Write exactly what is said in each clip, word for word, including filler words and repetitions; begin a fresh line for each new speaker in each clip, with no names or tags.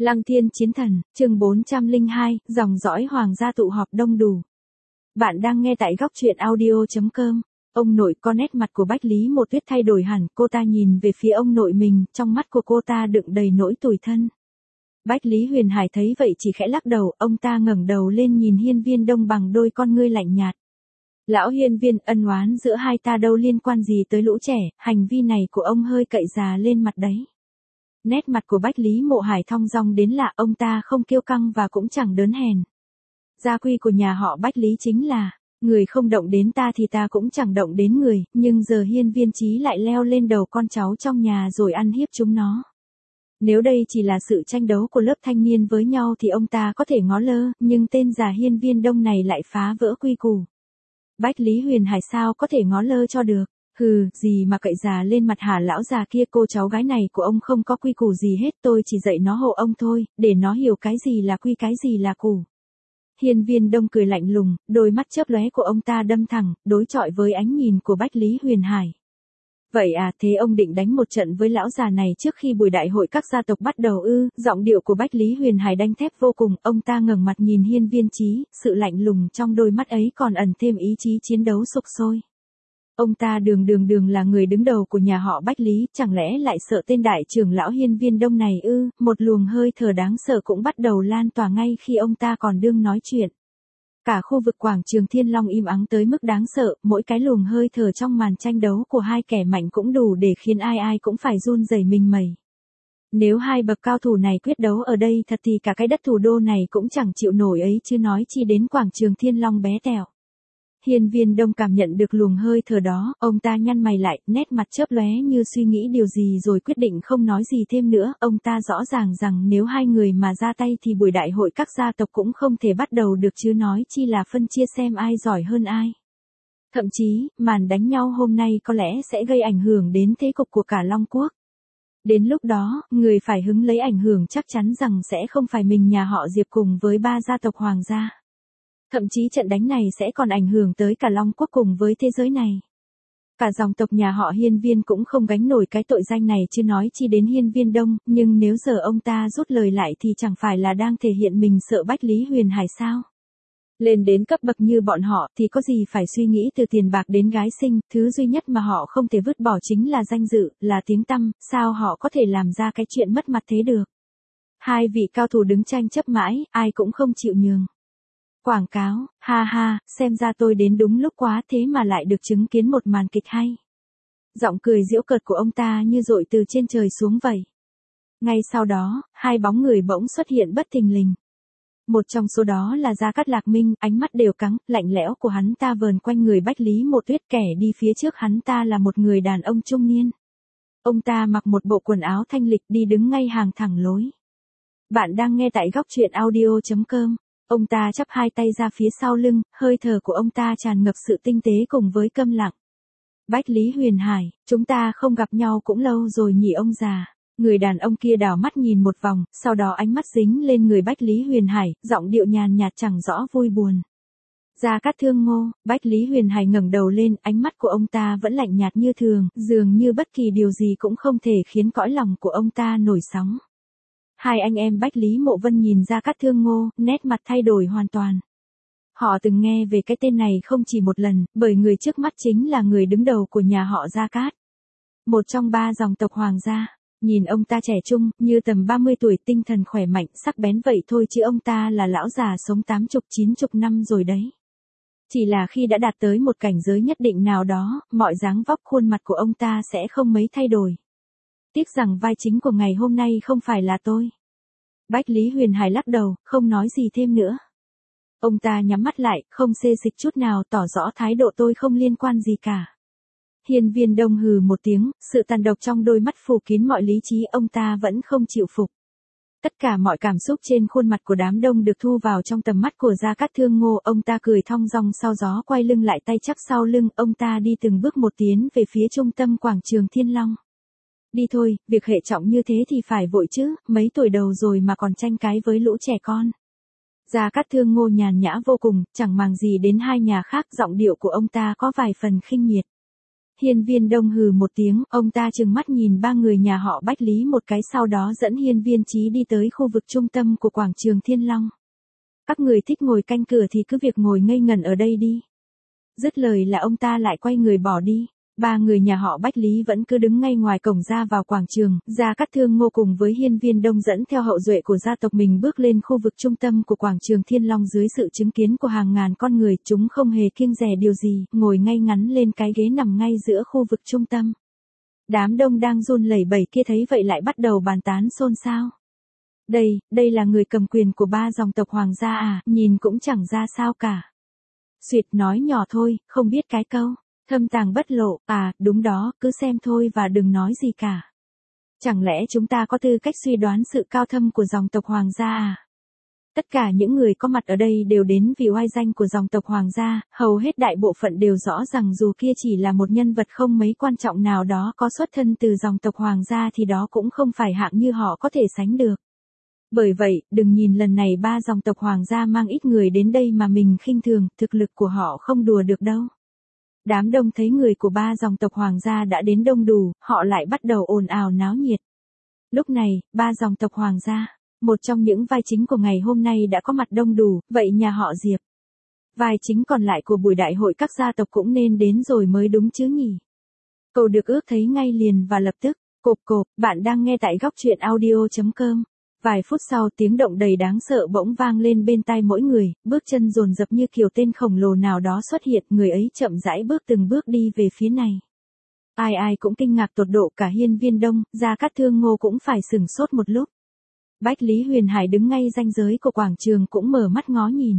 Lăng Thiên Chiến Thần, chương bốn trăm lẻ hai, dòng dõi hoàng gia tụ họp đông đủ. Bạn đang nghe tại góc truyện audio chấm com. Ông nội, con nét mặt của Bách Lý Mộ Tuyết thay đổi hẳn, cô ta nhìn về phía ông nội mình, trong mắt của cô ta đựng đầy nỗi tủi thân. Bách Lý Huyền Hải thấy vậy chỉ khẽ lắc đầu, ông ta ngẩng đầu lên nhìn Hiên Viên Đông bằng đôi con ngươi lạnh nhạt. Lão Hiên Viên, ân oán giữa hai ta đâu liên quan gì tới lũ trẻ, hành vi này của ông hơi cậy già lên mặt đấy. Nét mặt của Bách Lý Mộ Hải thong dong đến lạ, ông ta không kiêu căng và cũng chẳng đớn hèn. Gia quy của nhà họ Bách Lý chính là, người không động đến ta thì ta cũng chẳng động đến người, nhưng giờ Hiên Viên Chí lại leo lên đầu con cháu trong nhà rồi ăn hiếp chúng nó. Nếu đây chỉ là sự tranh đấu của lớp thanh niên với nhau thì ông ta có thể ngó lơ, nhưng tên già Hiên Viên Đông này lại phá vỡ quy củ. Bách Lý Huyền Hải sao có thể ngó lơ cho được? Hừ, gì mà cậy già lên mặt hả lão già kia, cô cháu gái này của ông không có quy củ gì hết, tôi chỉ dạy nó hộ ông thôi, để nó hiểu cái gì là quy cái gì là củ. Hiên Viên Đông cười lạnh lùng, đôi mắt chớp lóe của ông ta đâm thẳng, đối chọi với ánh nhìn của Bách Lý Huyền Hải. Vậy à, thế ông định đánh một trận với lão già này trước khi buổi đại hội các gia tộc bắt đầu ư? Giọng điệu của Bách Lý Huyền Hải đanh thép vô cùng, ông ta ngẩng mặt nhìn Hiên Viên Chí, sự lạnh lùng trong đôi mắt ấy còn ẩn thêm ý chí chiến đấu sục sôi. Ông ta đường đường đường là người đứng đầu của nhà họ Bách Lý, chẳng lẽ lại sợ tên đại trưởng lão Hiên Viên Đông này ư? Một luồng hơi thở đáng sợ cũng bắt đầu lan tỏa ngay khi ông ta còn đương nói chuyện. Cả khu vực quảng trường Thiên Long im ắng tới mức đáng sợ, mỗi cái luồng hơi thở trong màn tranh đấu của hai kẻ mạnh cũng đủ để khiến ai ai cũng phải run rẩy mình mẩy. Nếu hai bậc cao thủ này quyết đấu ở đây thật thì cả cái đất thủ đô này cũng chẳng chịu nổi ấy chứ nói chi đến quảng trường Thiên Long bé tẹo. Hiên Viên Đông cảm nhận được luồng hơi thở đó, ông ta nhăn mày lại, nét mặt chớp lóe như suy nghĩ điều gì rồi quyết định không nói gì thêm nữa. Ông ta rõ ràng rằng nếu hai người mà ra tay thì buổi đại hội các gia tộc cũng không thể bắt đầu được chứ nói chi là phân chia xem ai giỏi hơn ai. Thậm chí, màn đánh nhau hôm nay có lẽ sẽ gây ảnh hưởng đến thế cục của cả Long Quốc. Đến lúc đó, người phải hứng lấy ảnh hưởng chắc chắn rằng sẽ không phải mình nhà họ Diệp cùng với ba gia tộc hoàng gia. Thậm chí trận đánh này sẽ còn ảnh hưởng tới cả Long Quốc cùng với thế giới này. Cả dòng tộc nhà họ Hiên Viên cũng không gánh nổi cái tội danh này chứ nói chi đến Hiên Viên Đông, nhưng nếu giờ ông ta rút lời lại thì chẳng phải là đang thể hiện mình sợ Bách Lý Huyền Hải sao? Lên đến cấp bậc như bọn họ thì có gì phải suy nghĩ từ tiền bạc đến gái xinh, thứ duy nhất mà họ không thể vứt bỏ chính là danh dự, là tiếng tăm, sao họ có thể làm ra cái chuyện mất mặt thế được? Hai vị cao thủ đứng tranh chấp mãi, ai cũng không chịu nhường. Quảng cáo, ha ha, xem ra tôi đến đúng lúc quá thế mà lại được chứng kiến một màn kịch hay. Giọng cười giễu cợt của ông ta như dội từ trên trời xuống vậy. Ngay sau đó, hai bóng người bỗng xuất hiện bất thình lình. Một trong số đó là Gia Cát Lạc Minh, ánh mắt đều căng, lạnh lẽo của hắn ta vờn quanh người Bách Lý Mộ Tuyết, kẻ đi phía trước hắn ta là một người đàn ông trung niên. Ông ta mặc một bộ quần áo thanh lịch đi đứng ngay hàng thẳng lối. Bạn đang nghe tại góc truyện audio chấm com. Ông ta chắp hai tay ra phía sau lưng, hơi thở của ông ta tràn ngập sự tinh tế cùng với câm lặng. Bách Lý Huyền Hải, chúng ta không gặp nhau cũng lâu rồi nhỉ ông già. Người đàn ông kia đảo mắt nhìn một vòng, sau đó ánh mắt dính lên người Bách Lý Huyền Hải, giọng điệu nhàn nhạt chẳng rõ vui buồn. Gia Cát Thương Ngô, Bách Lý Huyền Hải ngẩng đầu lên, ánh mắt của ông ta vẫn lạnh nhạt như thường, dường như bất kỳ điều gì cũng không thể khiến cõi lòng của ông ta nổi sóng. Hai anh em Bách Lý Mộ Vân nhìn Gia Cát Thương Ngô, nét mặt thay đổi hoàn toàn. Họ từng nghe về cái tên này không chỉ một lần, bởi người trước mắt chính là người đứng đầu của nhà họ Gia Cát. Một trong ba dòng tộc hoàng gia. Nhìn ông ta trẻ trung, như tầm ba mươi tuổi, tinh thần khỏe mạnh, sắc bén vậy thôi chứ ông ta là lão già sống tám chục chín chục năm rồi đấy. Chỉ là khi đã đạt tới một cảnh giới nhất định nào đó, mọi dáng vóc khuôn mặt của ông ta sẽ không mấy thay đổi. Tiếc rằng vai chính của ngày hôm nay không phải là tôi. Bách Lý Huyền Hải lắc đầu, không nói gì thêm nữa. Ông ta nhắm mắt lại, không xê dịch chút nào, tỏ rõ thái độ tôi không liên quan gì cả. Hiên Viên Đông hừ một tiếng, sự tàn độc trong đôi mắt phủ kín mọi lý trí, ông ta vẫn không chịu phục. Tất cả mọi cảm xúc trên khuôn mặt của đám đông được thu vào trong tầm mắt của Gia Cát Thương Ngô, ông ta cười thong dong sau gió quay lưng lại, tay chắp sau lưng, ông ta đi từng bước một tiến về phía trung tâm quảng trường Thiên Long. Đi thôi, việc hệ trọng như thế thì phải vội chứ, mấy tuổi đầu rồi mà còn tranh cái với lũ trẻ con. Gia Cát Thương Ngô nhàn nhã vô cùng, chẳng màng gì đến hai nhà khác, giọng điệu của ông ta có vài phần khinh miệt. Hiên Viên Đông hừ một tiếng, ông ta trừng mắt nhìn ba người nhà họ Bách Lý một cái, sau đó dẫn Hiên Viên Chí đi tới khu vực trung tâm của quảng trường Thiên Long. Các người thích ngồi canh cửa thì cứ việc ngồi ngây ngẩn ở đây đi. Dứt lời là ông ta lại quay người bỏ đi. Ba người nhà họ Bách Lý vẫn cứ đứng ngay ngoài cổng ra vào quảng trường. Gia Cát Thương Ngô cùng với Hiên Viên Đông dẫn theo hậu duệ của gia tộc mình bước lên khu vực trung tâm của quảng trường Thiên Long dưới sự chứng kiến của hàng ngàn con người. Chúng không hề kiêng dè điều gì, ngồi ngay ngắn lên cái ghế nằm ngay giữa khu vực trung tâm. Đám đông đang run lẩy bẩy kia thấy vậy lại bắt đầu bàn tán xôn xao. Đây, đây là người cầm quyền của ba dòng tộc hoàng gia à, nhìn cũng chẳng ra sao cả. Xuyệt nói nhỏ thôi, không biết cái câu thâm tàng bất lộ, à, đúng đó, cứ xem thôi và đừng nói gì cả. Chẳng lẽ chúng ta có tư cách suy đoán sự cao thâm của dòng tộc hoàng gia à? Tất cả những người có mặt ở đây đều đến vì oai danh của dòng tộc hoàng gia, hầu hết đại bộ phận đều rõ rằng dù kia chỉ là một nhân vật không mấy quan trọng nào đó có xuất thân từ dòng tộc hoàng gia thì đó cũng không phải hạng như họ có thể sánh được. Bởi vậy, đừng nhìn lần này ba dòng tộc hoàng gia mang ít người đến đây mà mình khinh thường, thực lực của họ không đùa được đâu. Đám đông thấy người của ba dòng tộc hoàng gia đã đến đông đủ, họ lại bắt đầu ồn ào náo nhiệt. Lúc này, ba dòng tộc hoàng gia, một trong những vai chính của ngày hôm nay đã có mặt đông đủ, vậy nhà họ Diệp. Vai chính còn lại của buổi đại hội các gia tộc cũng nên đến rồi mới đúng chứ nhỉ. Cậu được ước thấy ngay liền và lập tức, cộp cộp, bạn đang nghe tại góc truyện audio chấm com. Vài phút sau tiếng động đầy đáng sợ bỗng vang lên bên tai mỗi người, bước chân dồn dập như kiểu tên khổng lồ nào đó xuất hiện, người ấy chậm rãi bước từng bước đi về phía này. Ai ai cũng kinh ngạc tột độ, cả Hiên Viên Đông, Gia Cát Thương Ngô cũng phải sửng sốt một lúc. Bách Lý Huyền Hải đứng ngay ranh giới của quảng trường cũng mở mắt ngó nhìn.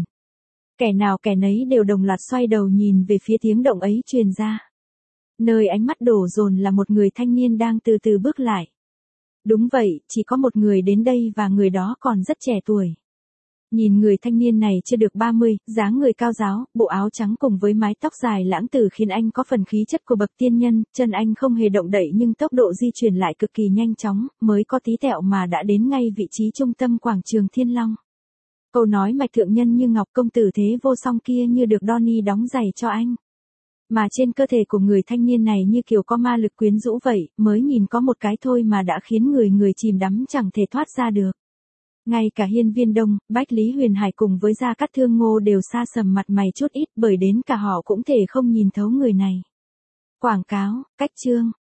Kẻ nào kẻ nấy đều đồng loạt xoay đầu nhìn về phía tiếng động ấy truyền ra. Nơi ánh mắt đổ dồn là một người thanh niên đang từ từ bước lại. Đúng vậy, chỉ có một người đến đây và người đó còn rất trẻ tuổi. Nhìn người thanh niên này chưa được ba mươi, dáng người cao ráo, bộ áo trắng cùng với mái tóc dài lãng tử khiến anh có phần khí chất của bậc tiên nhân, chân anh không hề động đậy nhưng tốc độ di chuyển lại cực kỳ nhanh chóng, mới có tí tẹo mà đã đến ngay vị trí trung tâm quảng trường Thiên Long. Câu nói mạch thượng nhân như ngọc công tử thế vô song kia như được Donnie đóng giày cho anh. Mà trên cơ thể của người thanh niên này như kiểu có ma lực quyến rũ vậy, mới nhìn có một cái thôi mà đã khiến người người chìm đắm chẳng thể thoát ra được. Ngay cả Hiên Viên Đông, Bách Lý Huyền Hải cùng với Gia Cát Thương Ngô đều sa sầm mặt mày chút ít, bởi đến cả họ cũng thể không nhìn thấu người này. Quảng cáo, cách chương.